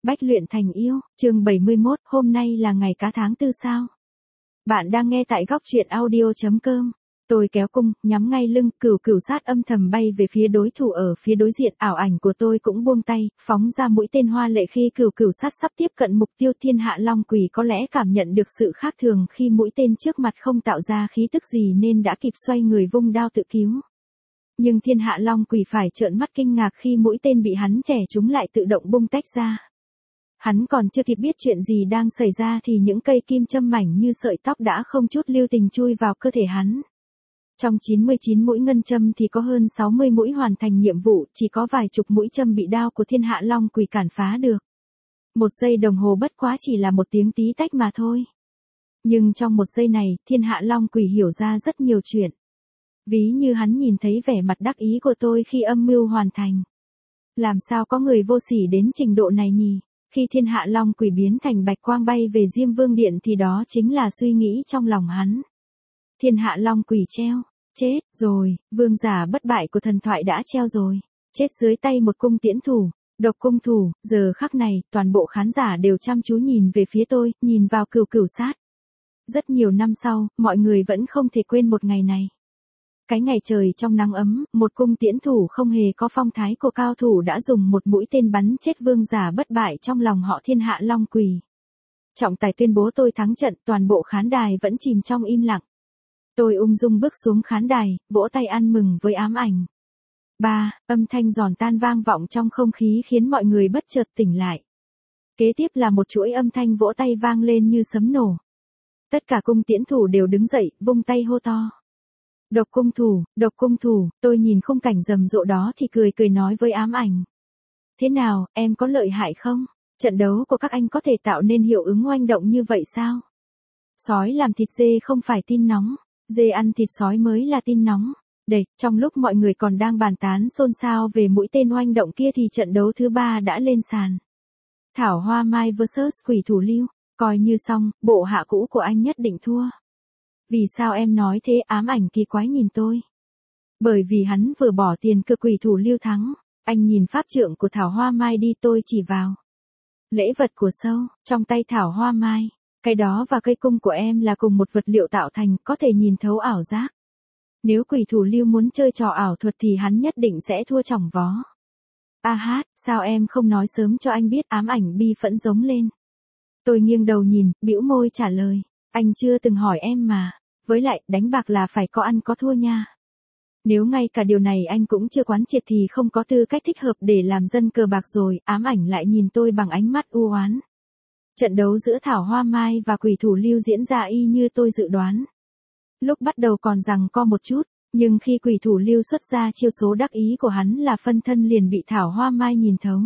Bách luyện thành yêu, chương 71, hôm nay là ngày cá tháng tư sao? Bạn đang nghe tại góc truyện audio.com. Tôi kéo cung, nhắm ngay lưng, cửu cửu sát âm thầm bay về phía đối thủ ở phía đối diện. Ảo ảnh của tôi cũng buông tay, phóng ra mũi tên hoa lệ khi cửu cửu sát sắp tiếp cận mục tiêu. Thiên hạ long quỷ có lẽ cảm nhận được sự khác thường khi mũi tên trước mặt không tạo ra khí tức gì nên đã kịp xoay người vung đao tự cứu. Nhưng thiên hạ long quỷ phải trợn mắt kinh ngạc khi mũi tên bị hắn chẻ trúng lại tự động bung tách ra. Hắn còn chưa kịp biết chuyện gì đang xảy ra thì những cây kim châm mảnh như sợi tóc đã không chút lưu tình chui vào cơ thể hắn. Trong 99 mũi ngân châm thì có hơn 60 mũi hoàn thành nhiệm vụ, chỉ có vài chục mũi châm bị đao của thiên hạ long quỷ cản phá được. 1 giây đồng hồ bất quá chỉ là một tiếng tí tách mà thôi. Nhưng trong 1 giây này, thiên hạ long quỷ hiểu ra rất nhiều chuyện. Ví như hắn nhìn thấy vẻ mặt đắc ý của tôi khi âm mưu hoàn thành. Làm sao có người vô sỉ đến trình độ này nhỉ? Khi thiên hạ long quỷ biến thành bạch quang bay về Diêm Vương Điện thì đó chính là suy nghĩ trong lòng hắn. Thiên hạ long quỷ treo, chết rồi, vương giả bất bại của thần thoại đã treo rồi, chết dưới tay một cung tiễn thủ, độc cung thủ. Giờ khắc này, toàn bộ khán giả đều chăm chú nhìn về phía tôi, nhìn vào cửu cửu sát. Rất nhiều năm sau, mọi người vẫn không thể quên một ngày này. Cái ngày trời trong nắng ấm, một cung tiễn thủ không hề có phong thái của cao thủ đã dùng một mũi tên bắn chết vương giả bất bại trong lòng họ thiên hạ long quỷ. Trọng tài tuyên bố tôi thắng trận, toàn bộ khán đài vẫn chìm trong im lặng. Tôi ung dung bước xuống khán đài, vỗ tay ăn mừng với ám ảnh. Âm thanh giòn tan vang vọng trong không khí khiến mọi người bất chợt tỉnh lại. Kế tiếp là một chuỗi âm thanh vỗ tay vang lên như sấm nổ. Tất cả cung tiễn thủ đều đứng dậy, vung tay hô to. Độc cung thủ, tôi nhìn khung cảnh rầm rộ đó thì cười nói với ám ảnh. Thế nào, em có lợi hại không? Trận đấu của các anh có thể tạo nên hiệu ứng oanh động như vậy sao? Sói làm thịt dê không phải tin nóng, dê ăn thịt sói mới là tin nóng. Trong lúc mọi người còn đang bàn tán xôn xao về mũi tên oanh động kia thì trận đấu thứ 3 đã lên sàn. Thảo Hoa Mai vs Quỷ Thủ Lưu, coi như xong, bộ hạ cũ của anh nhất định thua. Vì sao em nói thế? Ám ảnh kỳ quái nhìn tôi. Bởi vì hắn vừa bỏ tiền cược Quỷ Thủ Lưu thắng. Anh nhìn pháp trượng của Thảo Hoa Mai đi, tôi chỉ vào. Lễ vật của sâu, trong tay Thảo Hoa Mai. Cái đó và cây cung của em là cùng một vật liệu tạo thành, có thể nhìn thấu ảo giác. Nếu Quỷ Thủ Lưu muốn chơi trò ảo thuật thì hắn nhất định sẽ thua chỏng vó. Sao em không nói sớm cho anh biết? Ám ảnh bi phẫn giống lên. Tôi nghiêng đầu nhìn, bĩu môi trả lời. Anh chưa từng hỏi em mà. Với lại, đánh bạc là phải có ăn có thua nha. Nếu ngay cả điều này anh cũng chưa quán triệt thì không có tư cách thích hợp để làm dân cờ bạc rồi. Ám ảnh lại nhìn tôi bằng ánh mắt u oán. Trận đấu giữa Thảo Hoa Mai và Quỷ Thủ Lưu diễn ra y như tôi dự đoán. Lúc bắt đầu còn giằng co một chút, nhưng khi Quỷ Thủ Lưu xuất ra chiêu số đắc ý của hắn là phân thân liền bị Thảo Hoa Mai nhìn thấu.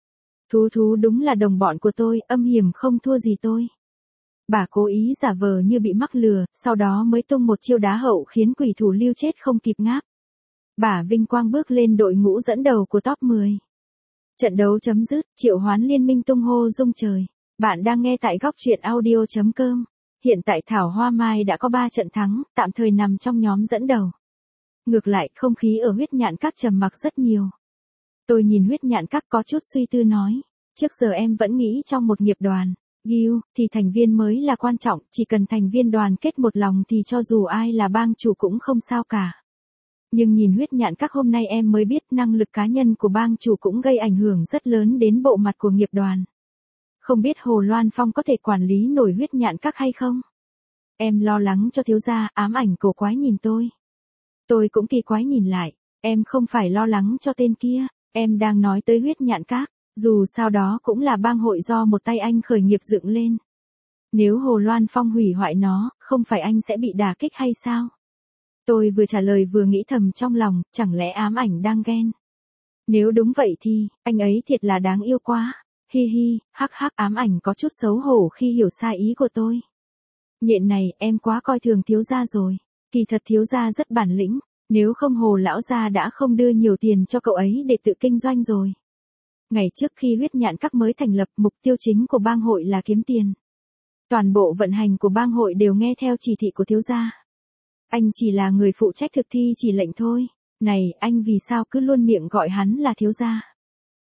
Thú đúng là đồng bọn của tôi, âm hiểm không thua gì tôi. Bà cố ý giả vờ như bị mắc lừa, sau đó mới tung một chiêu đá hậu khiến Quỷ Thủ Lưu chết không kịp ngáp. Bà vinh quang bước lên đội ngũ dẫn đầu của top 10. Trận đấu chấm dứt, triệu hoán liên minh tung hô rung trời. Bạn đang nghe tại góc truyện audio.com. Hiện tại Thảo Hoa Mai đã có 3 trận thắng, tạm thời nằm trong nhóm dẫn đầu. Ngược lại, không khí ở huyết nhạn các trầm mặc rất nhiều. Tôi nhìn huyết nhạn các có chút suy tư nói. Trước giờ em vẫn nghĩ trong một nghiệp đoàn, guild, thì thành viên mới là quan trọng, chỉ cần thành viên đoàn kết một lòng thì cho dù ai là bang chủ cũng không sao cả. Nhưng nhìn huyết nhạn các hôm nay em mới biết năng lực cá nhân của bang chủ cũng gây ảnh hưởng rất lớn đến bộ mặt của nghiệp đoàn. Không biết Hồ Loan Phong có thể quản lý nổi huyết nhạn các hay không? Em lo lắng cho thiếu gia. Ám ảnh cổ quái nhìn tôi. Tôi cũng kỳ quái nhìn lại. Em không phải lo lắng cho tên kia, em đang nói tới huyết nhạn các. Dù sao đó cũng là bang hội do một tay anh khởi nghiệp dựng lên. Nếu Hồ Loan Phong hủy hoại nó, không phải anh sẽ bị đả kích hay sao? Tôi vừa trả lời vừa nghĩ thầm trong lòng, chẳng lẽ ám ảnh đang ghen? Nếu đúng vậy thì, anh ấy thiệt là đáng yêu quá. Hi, ám ảnh có chút xấu hổ khi hiểu sai ý của tôi. Nhện này, em quá coi thường thiếu gia rồi. Kỳ thật thiếu gia rất bản lĩnh, nếu không Hồ lão gia đã không đưa nhiều tiền cho cậu ấy để tự kinh doanh rồi. Ngày trước khi huyết nhạn các mới thành lập, mục tiêu chính của bang hội là kiếm tiền. Toàn bộ vận hành của bang hội đều nghe theo chỉ thị của thiếu gia. Anh chỉ là người phụ trách thực thi chỉ lệnh thôi. Này, anh vì sao cứ luôn miệng gọi hắn là thiếu gia?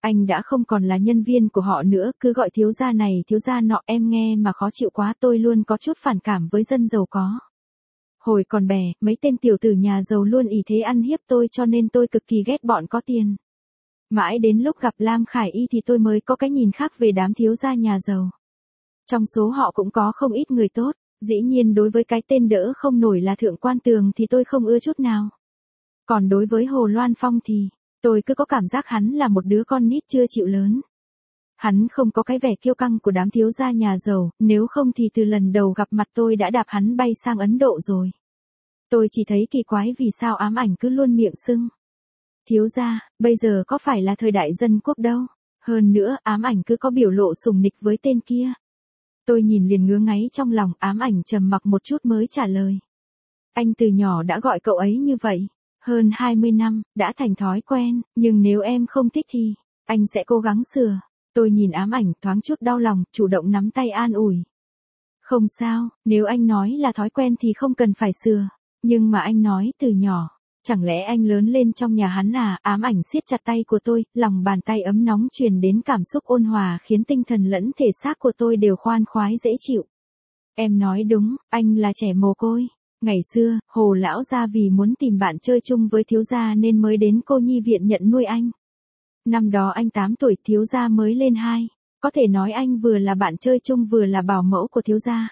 Anh đã không còn là nhân viên của họ nữa, cứ gọi thiếu gia này thiếu gia nọ, em nghe mà khó chịu quá, tôi luôn có chút phản cảm với dân giàu có. Hồi còn bè, mấy tên tiểu tử nhà giàu luôn ỷ thế ăn hiếp tôi cho nên tôi cực kỳ ghét bọn có tiền. Mãi đến lúc gặp Lam Khải Y thì tôi mới có cái nhìn khác về đám thiếu gia nhà giàu. Trong số họ cũng có không ít người tốt, dĩ nhiên đối với cái tên đỡ không nổi là Thượng Quan Tường thì tôi không ưa chút nào. Còn đối với Hồ Loan Phong thì, tôi cứ có cảm giác hắn là một đứa con nít chưa chịu lớn. Hắn không có cái vẻ kiêu căng của đám thiếu gia nhà giàu, nếu không thì từ lần đầu gặp mặt tôi đã đạp hắn bay sang Ấn Độ rồi. Tôi chỉ thấy kỳ quái vì sao ám ảnh cứ luôn miệng sưng. Thiếu gia, bây giờ có phải là thời đại dân quốc đâu. Hơn nữa, ám ảnh cứ có biểu lộ sùng nịch với tên kia. Tôi nhìn liền ngứa ngáy trong lòng, ám ảnh trầm mặc một chút mới trả lời. Anh từ nhỏ đã gọi cậu ấy như vậy. Hơn 20 năm, đã thành thói quen, nhưng nếu em không thích thì, anh sẽ cố gắng sửa. Tôi nhìn ám ảnh thoáng chút đau lòng, chủ động nắm tay an ủi. Không sao, nếu anh nói là thói quen thì không cần phải sửa. Nhưng mà anh nói từ nhỏ, chẳng lẽ anh lớn lên trong nhà hắn à? Ám ảnh siết chặt tay của tôi, lòng bàn tay ấm nóng truyền đến cảm xúc ôn hòa khiến tinh thần lẫn thể xác của tôi đều khoan khoái dễ chịu. Em nói đúng, anh là trẻ mồ côi. Ngày xưa, Hồ lão gia vì muốn tìm bạn chơi chung với thiếu gia nên mới đến cô nhi viện nhận nuôi anh. Năm đó anh 8 tuổi, thiếu gia mới lên 2. Có thể nói anh vừa là bạn chơi chung vừa là bảo mẫu của thiếu gia.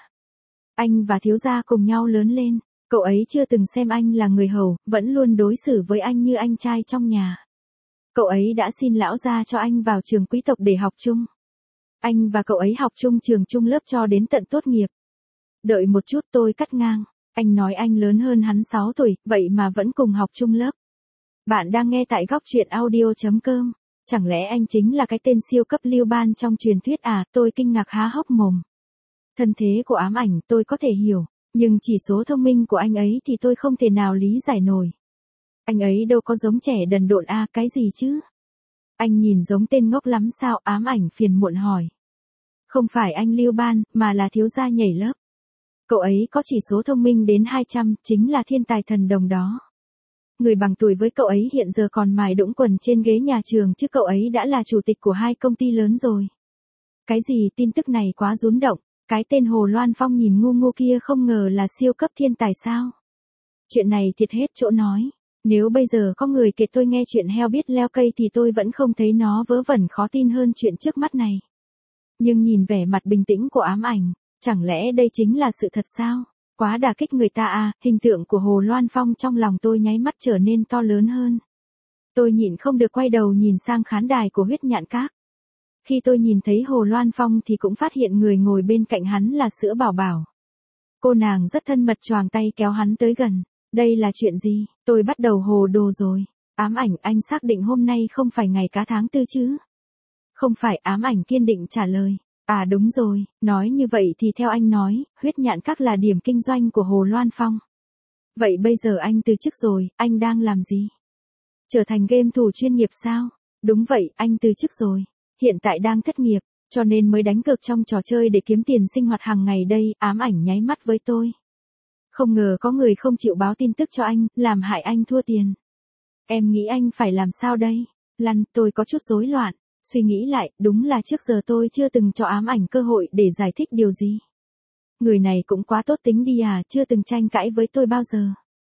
Anh và thiếu gia cùng nhau lớn lên. Cậu ấy chưa từng xem anh là người hầu, vẫn luôn đối xử với anh như anh trai trong nhà. Cậu ấy đã xin lão gia cho anh vào trường quý tộc để học chung. Anh và cậu ấy học chung trường chung lớp cho đến tận tốt nghiệp. Đợi một chút, tôi cắt ngang. Anh nói anh lớn hơn hắn 6 tuổi, vậy mà vẫn cùng học chung lớp. Bạn đang nghe tại góc truyện audio.com. Chẳng lẽ anh chính là cái tên siêu cấp Lưu Ban trong truyền thuyết à? Tôi kinh ngạc há hốc mồm. Thân thế của ám ảnh tôi có thể hiểu, nhưng chỉ số thông minh của anh ấy thì tôi không thể nào lý giải nổi. Anh ấy đâu có giống trẻ đần độn à, cái gì chứ? Anh nhìn giống tên ngốc lắm sao? Ám ảnh phiền muộn hỏi. Không phải anh Lưu Ban, mà là thiếu gia nhảy lớp. Cậu ấy có chỉ số thông minh đến 200, chính là thiên tài thần đồng đó. Người bằng tuổi với cậu ấy hiện giờ còn mài đũng quần trên ghế nhà trường chứ cậu ấy đã là chủ tịch của 2 công ty lớn rồi. Cái gì, tin tức này quá rúng động, cái tên Hồ Loan Phong nhìn ngu ngu kia không ngờ là siêu cấp thiên tài sao. Chuyện này thiệt hết chỗ nói, nếu bây giờ có người kể tôi nghe chuyện heo biết leo cây thì tôi vẫn không thấy nó vớ vẩn khó tin hơn chuyện trước mắt này. Nhưng nhìn vẻ mặt bình tĩnh của ám ảnh, chẳng lẽ đây chính là sự thật sao? Quá đả kích người ta à, hình tượng của Hồ Loan Phong trong lòng tôi nháy mắt trở nên to lớn hơn. Tôi nhịn không được quay đầu nhìn sang khán đài của Huyết Nhạn Các. Khi tôi nhìn thấy Hồ Loan Phong thì cũng phát hiện người ngồi bên cạnh hắn là Sữa Bảo Bảo. Cô nàng rất thân mật choàng tay kéo hắn tới gần. Đây là chuyện gì? Tôi bắt đầu hồ đồ rồi. Ám ảnh, anh xác định hôm nay không phải ngày cá tháng 4 chứ? Không phải, ám ảnh kiên định trả lời. À đúng rồi, nói như vậy thì theo anh nói, Huyết Nhạn Các là điểm kinh doanh của Hồ Loan Phong. Vậy bây giờ anh từ chức rồi, anh đang làm gì? Trở thành game thủ chuyên nghiệp sao? Đúng vậy, anh từ chức rồi. Hiện tại đang thất nghiệp, cho nên mới đánh cược trong trò chơi để kiếm tiền sinh hoạt hàng ngày đây. Ám ảnh nháy mắt với tôi. Không ngờ có người không chịu báo tin tức cho anh, làm hại anh thua tiền. Em nghĩ anh phải làm sao đây? Lăn, tôi có chút rối loạn. Suy nghĩ lại, đúng là trước giờ tôi chưa từng cho ám ảnh cơ hội để giải thích điều gì. Người này cũng quá tốt tính đi à, chưa từng tranh cãi với tôi bao giờ.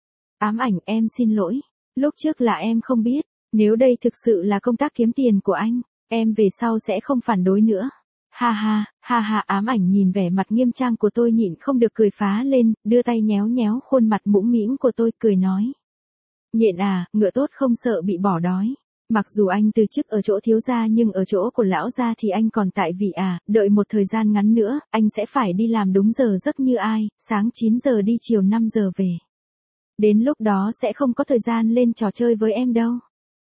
Ám ảnh, em xin lỗi. Lúc trước là em không biết, nếu đây thực sự là công tác kiếm tiền của anh, em về sau sẽ không phản đối nữa. Ha ha, ám ảnh nhìn vẻ mặt nghiêm trang của tôi nhịn không được cười phá lên, đưa tay nhéo nhéo khuôn mặt mũm mĩm của tôi cười nói. Nhện à, ngựa tốt không sợ bị bỏ đói. Mặc dù anh từ chức ở chỗ thiếu gia nhưng ở chỗ của lão gia thì anh còn tại vị à, đợi một thời gian ngắn nữa, anh sẽ phải đi làm đúng giờ giấc như ai, sáng 9 giờ đi chiều 5 giờ về. Đến lúc đó sẽ không có thời gian lên trò chơi với em đâu.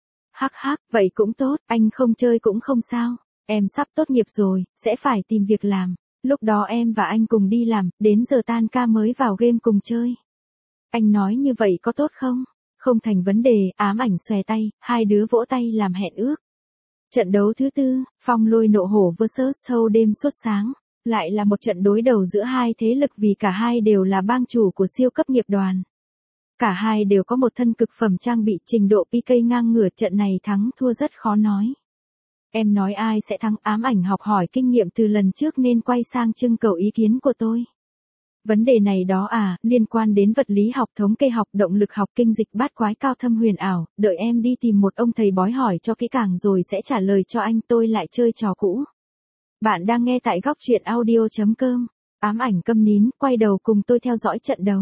Hắc, vậy cũng tốt, anh không chơi cũng không sao, em sắp tốt nghiệp rồi, sẽ phải tìm việc làm, lúc đó em và anh cùng đi làm, đến giờ tan ca mới vào game cùng chơi. Anh nói như vậy có tốt không? Không thành vấn đề, ám ảnh xòe tay, hai đứa vỗ tay làm hẹn ước. Trận đấu thứ 4, Phong Lôi Nộ Hổ vs Thâu Đêm Suốt Sáng, lại là một trận đối đầu giữa hai thế lực vì cả hai đều là bang chủ của siêu cấp nghiệp đoàn. Cả hai đều có một thân cực phẩm trang bị trình độ PK ngang ngửa, trận này thắng thua rất khó nói. Em nói ai sẽ thắng, ám ảnh học hỏi kinh nghiệm từ lần trước nên quay sang trưng cầu ý kiến của tôi. Vấn đề này đó à, liên quan đến vật lý học, thống kê học, động lực học, kinh dịch bát quái cao thâm huyền ảo, đợi em đi tìm một ông thầy bói hỏi cho kỹ càng rồi sẽ trả lời cho anh, tôi lại chơi trò cũ. Bạn đang nghe tại góc truyện audio.com. Ám ảnh câm nín, quay đầu cùng tôi theo dõi trận đấu.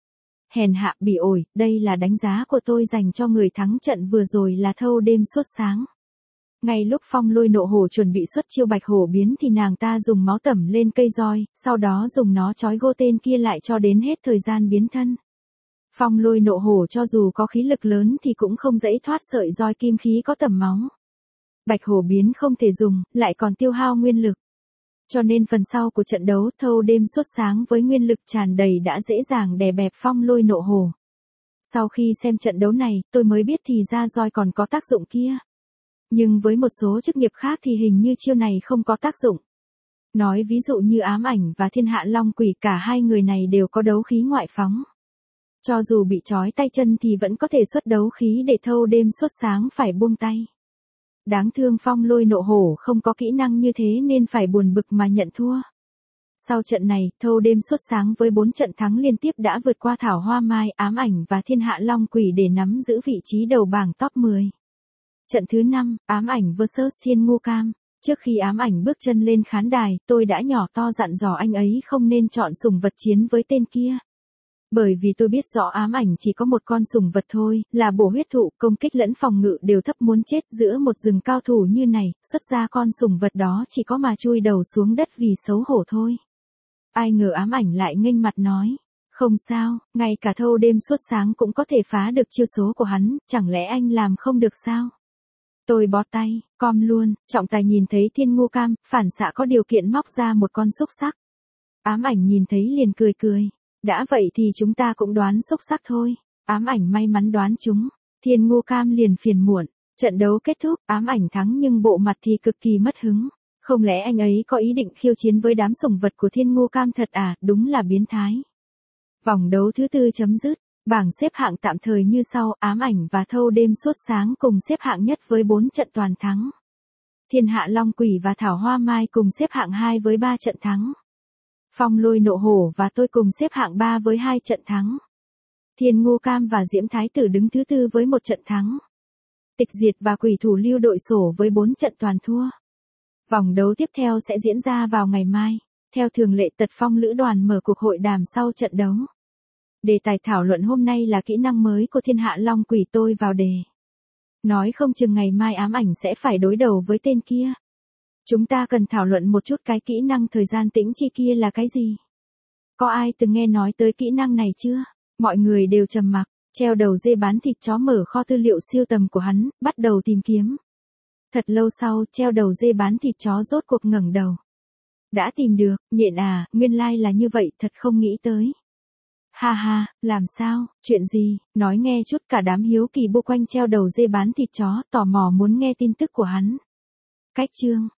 Hèn hạ bỉ ổi, đây là đánh giá của tôi dành cho người thắng trận vừa rồi là thâu đêm suốt sáng. Ngay lúc Phong Lôi nộ hổ chuẩn bị xuất chiêu bạch hổ biến thì nàng ta dùng máu tẩm lên cây roi, sau đó dùng nó trói gô tên kia lại cho đến hết thời gian biến thân. Phong Lôi nộ hổ cho dù có khí lực lớn thì cũng không dễ thoát sợi roi kim khí có tẩm máu. Bạch hổ biến không thể dùng, lại còn tiêu hao nguyên lực. Cho nên phần sau của trận đấu thâu đêm suốt sáng với nguyên lực tràn đầy đã dễ dàng đè bẹp Phong Lôi nộ hổ. Sau khi xem trận đấu này, tôi mới biết thì ra roi còn có tác dụng kia. Nhưng với một số chức nghiệp khác thì hình như chiêu này không có tác dụng. Nói ví dụ như ám ảnh và thiên hạ long quỷ, cả hai người này đều có đấu khí ngoại phóng. Cho dù bị trói tay chân thì vẫn có thể xuất đấu khí để thâu đêm suốt sáng phải buông tay. Đáng thương Phong Lôi nộ hổ không có kỹ năng như thế nên phải buồn bực mà nhận thua. Sau trận này, thâu đêm suốt sáng với 4 trận thắng liên tiếp đã vượt qua Thảo Hoa Mai, ám ảnh và thiên hạ long quỷ để nắm giữ vị trí đầu bảng top 10. Trận thứ 5, ám ảnh vs Thiên Ngô Cam. Trước khi ám ảnh bước chân lên khán đài, tôi đã nhỏ to dặn dò anh ấy không nên chọn sủng vật chiến với tên kia. Bởi vì tôi biết rõ ám ảnh chỉ có một con sủng vật thôi, là bổ huyết thụ, công kích lẫn phòng ngự đều thấp muốn chết, giữa một rừng cao thủ như này, xuất ra con sủng vật đó chỉ có mà chui đầu xuống đất vì xấu hổ thôi. Ai ngờ ám ảnh lại nghênh mặt nói. Không sao, ngay cả thâu đêm suốt sáng cũng có thể phá được chiêu số của hắn, chẳng lẽ anh làm không được sao? Tôi bó tay, com luôn, trọng tài nhìn thấy Thiên Ngô Cam, phản xạ có điều kiện móc ra một con xúc xắc. Ám ảnh nhìn thấy liền cười cười. Đã vậy thì chúng ta cũng đoán xúc xắc thôi. Ám ảnh may mắn đoán chúng. Thiên Ngô Cam liền phiền muộn. Trận đấu kết thúc, ám ảnh thắng nhưng bộ mặt thì cực kỳ mất hứng. Không lẽ anh ấy có ý định khiêu chiến với đám sủng vật của Thiên Ngô Cam thật à, đúng là biến thái. Vòng đấu thứ 4 chấm dứt. Bảng xếp hạng tạm thời như sau, ám ảnh và thâu đêm suốt sáng cùng xếp hạng nhất với 4 trận toàn thắng. Thiên hạ long quỷ và Thảo Hoa Mai cùng xếp hạng 2 với 3 trận thắng. Phong Lôi nộ hổ và tôi cùng xếp hạng 3 với 2 trận thắng. Thiên Ngô Cam và Diễm Thái Tử đứng thứ 4 với 1 trận thắng. Tịch Diệt và Quỷ Thủ Lưu đội sổ với 4 trận toàn thua. Vòng đấu tiếp theo sẽ diễn ra vào ngày mai. Theo thường lệ, Tật Phong Lữ đoàn mở cuộc hội đàm sau trận đấu. Đề tài thảo luận hôm nay là kỹ năng mới của thiên hạ long quỷ, tôi vào đề. Nói không chừng ngày mai ám ảnh sẽ phải đối đầu với tên kia. Chúng ta cần thảo luận một chút cái kỹ năng thời gian tĩnh chi kia là cái gì? Có ai từng nghe nói tới kỹ năng này chưa? Mọi người đều trầm mặc, treo đầu dê bán thịt chó mở kho tư liệu siêu tầm của hắn, bắt đầu tìm kiếm. Thật lâu sau, treo đầu dê bán thịt chó rốt cuộc ngẩng đầu. Đã tìm được, nhện à, nguyên lai là như vậy, thật không nghĩ tới. Ha ha, làm sao, chuyện gì, nói nghe chút. Cả đám hiếu kỳ bu quanh treo đầu dê bán thịt chó, tò mò muốn nghe tin tức của hắn. Cách chương